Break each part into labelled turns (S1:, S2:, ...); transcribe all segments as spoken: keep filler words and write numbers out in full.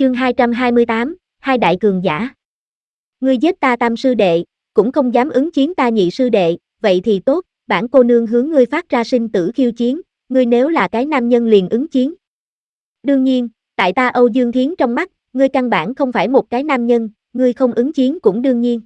S1: Chương hai trăm hai mươi tám, hai đại cường giả. Ngươi giết ta tam sư đệ, cũng không dám ứng chiến ta nhị sư đệ, vậy thì tốt, bản cô nương hướng ngươi phát ra sinh tử khiêu chiến, ngươi nếu là cái nam nhân liền ứng chiến. Đương nhiên, tại ta Âu Dương Thiến trong mắt, ngươi căn bản không phải một cái nam nhân, ngươi không ứng chiến cũng đương nhiên.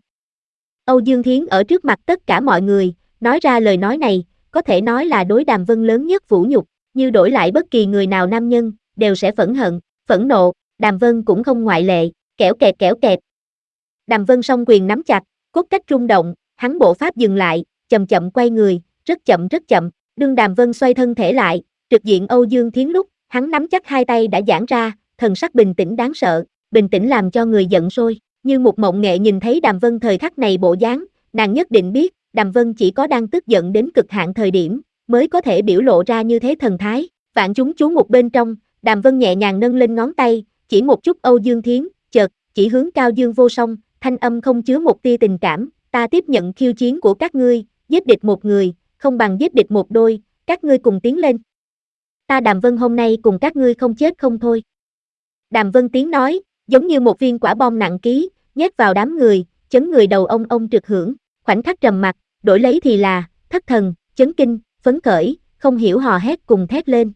S1: Âu Dương Thiến ở trước mặt tất cả mọi người, nói ra lời nói này, có thể nói là đối Đàm Vân lớn nhất vũ nhục, như đổi lại bất kỳ người nào nam nhân, đều sẽ phẫn hận, phẫn nộ, Đàm Vân cũng không ngoại lệ, kẻo kẹt kẻo kẹt. Đàm Vân song quyền nắm chặt, cốt cách rung động, hắn bộ pháp dừng lại, chậm chậm quay người, rất chậm rất chậm, đương Đàm Vân xoay thân thể lại, trực diện Âu Dương Thiến lúc, hắn nắm chắc hai tay đã giãn ra, thần sắc bình tĩnh đáng sợ, bình tĩnh làm cho người giận sôi, như một mộng nghệ nhìn thấy Đàm Vân thời khắc này bộ dáng, nàng nhất định biết, Đàm Vân chỉ có đang tức giận đến cực hạn thời điểm, mới có thể biểu lộ ra như thế thần thái, vạn chúng chú mục bên trong, Đàm Vân nhẹ nhàng nâng lên ngón tay, chỉ một chút Âu Dương Thiến, chợt, chỉ hướng Cao Dương Vô Song, thanh âm không chứa một tia tình cảm, ta tiếp nhận khiêu chiến của các ngươi, giết địch một người, không bằng giết địch một đôi, các ngươi cùng tiến lên. Ta Đàm Vân hôm nay cùng các ngươi không chết không thôi. Đàm Vân tiếng nói, giống như một viên quả bom nặng ký, nhét vào đám người, chấn người đầu ông ông trực hưởng, khoảnh khắc trầm mặc, đổi lấy thì là, thất thần, chấn kinh, phấn khởi, không hiểu hò hét cùng thét lên.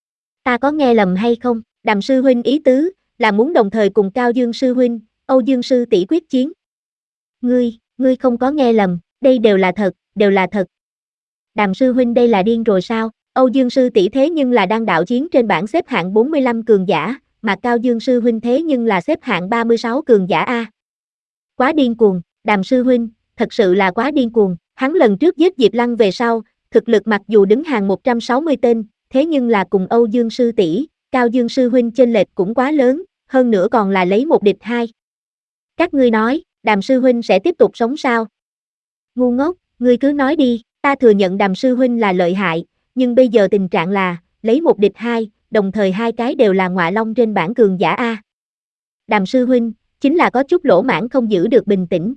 S1: Ta có nghe lầm hay không? Đàm sư huynh ý tứ, là muốn đồng thời cùng Cao Dương sư huynh, Âu Dương sư tỷ quyết chiến. Ngươi, ngươi không có nghe lầm, đây đều là thật, đều là thật. Đàm sư huynh đây là điên rồi sao? Âu Dương sư tỷ thế nhưng là đang đạo chiến trên bảng xếp hạng bốn mươi lăm cường giả, mà Cao Dương sư huynh thế nhưng là xếp hạng ba mươi sáu cường giả a. Quá điên cuồng, Đàm sư huynh, thật sự là quá điên cuồng, hắn lần trước giết Diệp Lăng về sau, thực lực mặc dù đứng hàng một trăm sáu mươi tên, thế nhưng là cùng Âu Dương sư tỷ, Cao Dương sư huynh chênh lệch cũng quá lớn, hơn nữa còn là lấy một địch hai. Các ngươi nói, Đàm sư huynh sẽ tiếp tục sống sao? Ngu ngốc, ngươi cứ nói đi, ta thừa nhận Đàm sư huynh là lợi hại, nhưng bây giờ tình trạng là, lấy một địch hai, đồng thời hai cái đều là ngọa long trên bảng cường giả A. Đàm sư huynh, chính là có chút lỗ mãng không giữ được bình tĩnh.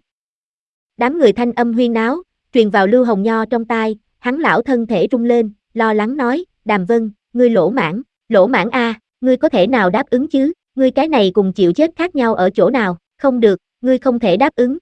S1: Đám người thanh âm huyên náo, truyền vào Lưu Hồng Nho trong tai, hắn lão thân thể rung lên, lo lắng nói, Đàm Vân, ngươi lỗ mãng, lỗ mãng A, ngươi có thể nào đáp ứng chứ, ngươi cái này cùng chịu chết khác nhau ở chỗ nào, không được, ngươi không thể đáp ứng.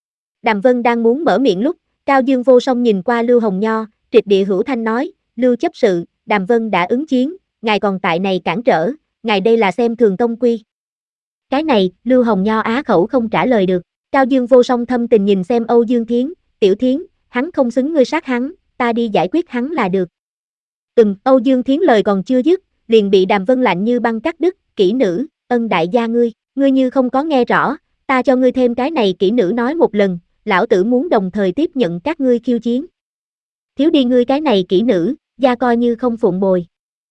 S1: Đàm Vân đang muốn mở miệng lúc, Cao Dương Vô Song nhìn qua Lưu Hồng Nho, trịch địa hữu thanh nói, Lưu chấp sự, Đàm Vân đã ứng chiến, ngài còn tại này cản trở, ngài đây là xem thường tông quy. Cái này, Lưu Hồng Nho á khẩu không trả lời được, Cao Dương Vô Song thâm tình nhìn xem Âu Dương Thiến, Tiểu Thiến, hắn không xứng ngươi sát hắn, ta đi giải quyết hắn là được. Ừm, Âu Dương Thiến lời còn chưa dứt, liền bị Đàm Vân lạnh như băng cắt đứt, kỹ nữ, ân đại gia ngươi, ngươi như không có nghe rõ, ta cho ngươi thêm cái này kỹ nữ nói một lần, lão tử muốn đồng thời tiếp nhận các ngươi khiêu chiến. Thiếu đi ngươi cái này kỹ nữ, gia coi như không phụng bồi.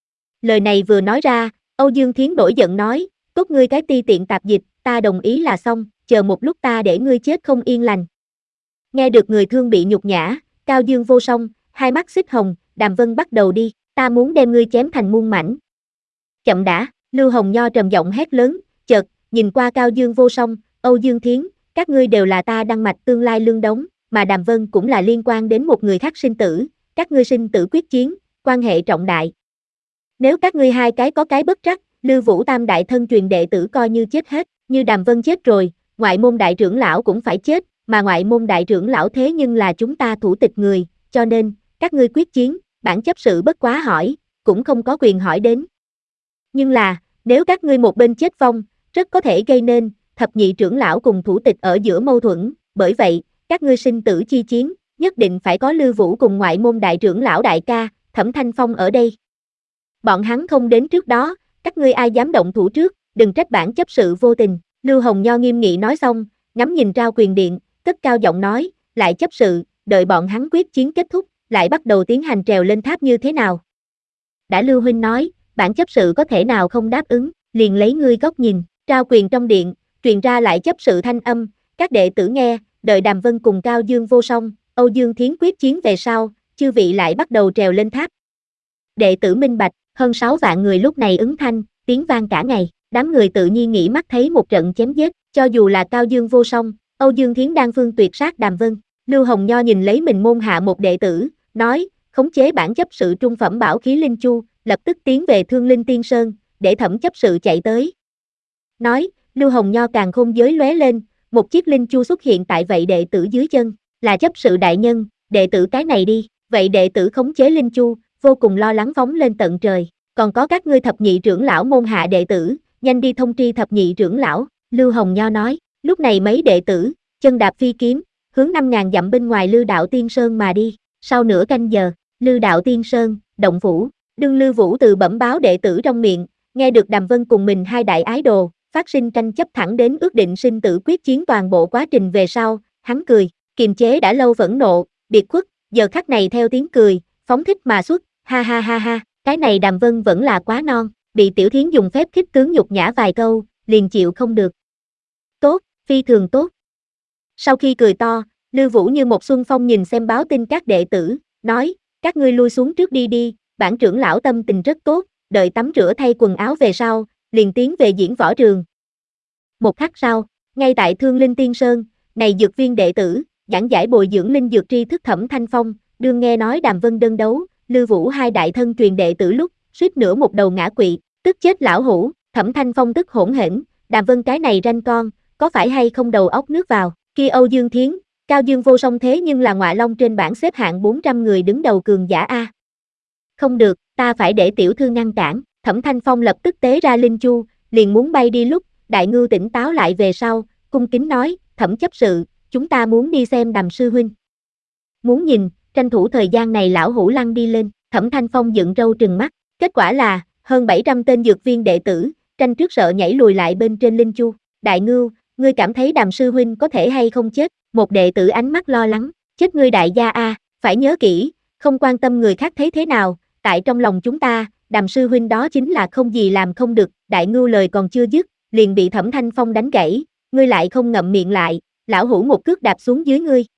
S1: Lời này vừa nói ra, Âu Dương Thiến nổi giận nói, tốt ngươi cái ti tiện tạp dịch, ta đồng ý là xong, chờ một lúc ta để ngươi chết không yên lành. Nghe được người thương bị nhục nhã, Cao Dương Vô Song, hai mắt xích hồng, Đàm Vân bắt đầu đi, ta muốn đem ngươi chém thành muôn mảnh. Chậm đã, Lưu Hồng Nho trầm giọng hét lớn, chợt, nhìn qua Cao Dương Vô Song, Âu Dương Thiến, các ngươi đều là ta đăng mạch tương lai lương đống, mà Đàm Vân cũng là liên quan đến một người khác sinh tử, các ngươi sinh tử quyết chiến, quan hệ trọng đại. Nếu các ngươi hai cái có cái bất trắc, Lưu Vũ Tam đại thân truyền đệ tử coi như chết hết, như Đàm Vân chết rồi, ngoại môn đại trưởng lão cũng phải chết, mà ngoại môn đại trưởng lão thế nhưng là chúng ta thủ tịch người, cho nên, các ngươi quyết chiến, bản chấp sự bất quá hỏi, cũng không có quyền hỏi đến. Nhưng là, nếu các ngươi một bên chết vong, rất có thể gây nên thập nhị trưởng lão cùng thủ tịch ở giữa mâu thuẫn, bởi vậy, các ngươi sinh tử chi chiến, nhất định phải có Lưu Vũ cùng ngoại môn đại trưởng lão đại ca, Thẩm Thanh Phong ở đây. Bọn hắn không đến trước đó, các ngươi ai dám động thủ trước, đừng trách bản chấp sự vô tình. Lưu Hồng Nho nghiêm nghị nói xong, ngắm nhìn Trao Quyền Điện, cất cao giọng nói, lại chấp sự, đợi bọn hắn quyết chiến kết thúc, lại bắt đầu tiến hành trèo lên tháp như thế nào. Đã Lưu huynh nói, bản chấp sự có thể nào không đáp ứng, liền lấy ngươi góc nhìn, Trao Quyền trong điện, truyền ra lại chấp sự thanh âm, các đệ tử nghe, đợi Đàm Vân cùng Cao Dương Vô Song, Âu Dương Thiến quyết chiến về sau, chư vị lại bắt đầu trèo lên tháp. Đệ tử minh bạch, hơn sáu vạn người lúc này ứng thanh, tiếng vang cả ngày, đám người tự nhiên nghĩ mắt thấy một trận chém giết, cho dù là Cao Dương Vô Song, Âu Dương Thiến đang phương tuyệt sát Đàm Vân. Lưu Hồng Nho nhìn lấy mình môn hạ một đệ tử, nói, khống chế bản chấp sự trung phẩm bảo khí linh chu, lập tức tiến về Thương Linh Tiên Sơn, để Thẩm chấp sự chạy tới. Nói, Lưu Hồng Nho càng khôn giới lóe lên, một chiếc linh chu xuất hiện tại vậy đệ tử dưới chân, là chấp sự đại nhân, đệ tử cái này đi, vậy đệ tử khống chế linh chu, vô cùng lo lắng phóng lên tận trời, còn có các ngươi thập nhị trưởng lão môn hạ đệ tử, nhanh đi thông tri thập nhị trưởng lão, Lưu Hồng Nho nói, lúc này mấy đệ tử, chân đạp phi kiếm, hướng năm ngàn dặm bên ngoài Lư Đạo Tiên Sơn mà đi, sau nửa canh giờ, Lư Đạo Tiên Sơn, động phủ, đương Lư Vũ từ bẩm báo đệ tử trong miệng, nghe được Đàm Vân cùng mình hai đại ái đồ, phát sinh tranh chấp thẳng đến ước định sinh tử quyết chiến toàn bộ quá trình về sau, hắn cười, kiềm chế đã lâu phẫn nộ, biệt khuất, giờ khắc này theo tiếng cười, phóng thích mà xuất, ha ha ha ha, cái này Đàm Vân vẫn là quá non, bị Tiểu Thiến dùng phép khích tướng nhục nhã vài câu, liền chịu không được. Tốt, phi thường tốt. Sau khi cười to, Lư Vũ như một xuân phong nhìn xem báo tin các đệ tử, nói, các ngươi lui xuống trước đi đi, bản trưởng lão tâm tình rất tốt, đợi tắm rửa thay quần áo về sau, liền tiến về diễn võ trường. Một khắc sau, ngay tại Thương Linh Tiên Sơn, này dược viên đệ tử, giảng giải bồi dưỡng linh dược tri thức Thẩm Thanh Phong, đương nghe nói Đàm Vân đơn đấu, Lư Vũ hai đại thân truyền đệ tử lúc, suýt nữa một đầu ngã quỵ, tức chết lão hủ, Thẩm Thanh Phong tức hỗn hển, Đàm Vân cái này ranh con, có phải hay không đầu óc nước vào, kia Âu Dương Thiến, Cao Dương vô song thế nhưng là Ngọa Long trên bảng xếp hạng bốn trăm người đứng đầu cường giả a. Không được, ta phải để tiểu thư ngăn cản, Thẩm Thanh Phong lập tức tế ra linh chu, liền muốn bay đi lúc, Đại Ngưu tỉnh táo lại về sau, cung kính nói, Thẩm chấp sự, chúng ta muốn đi xem Đàm sư huynh. Muốn nhìn, tranh thủ thời gian này lão hủ lăn đi lên, Thẩm Thanh Phong dựng râu trừng mắt, kết quả là, hơn bảy trăm tên dược viên đệ tử, tranh trước sợ nhảy lùi lại bên trên linh chu, Đại Ngưu, ngươi cảm thấy Đàm sư huynh có thể hay không chết, một đệ tử ánh mắt lo lắng, chết ngươi đại gia a, phải nhớ kỹ, không quan tâm người khác thấy thế nào, tại trong lòng chúng ta, Đàm sư huynh đó chính là không gì làm không được, Đại Ngưu lời còn chưa dứt, liền bị Thẩm Thanh Phong đánh gãy, ngươi lại không ngậm miệng lại, lão hủ một cước đạp xuống dưới ngươi,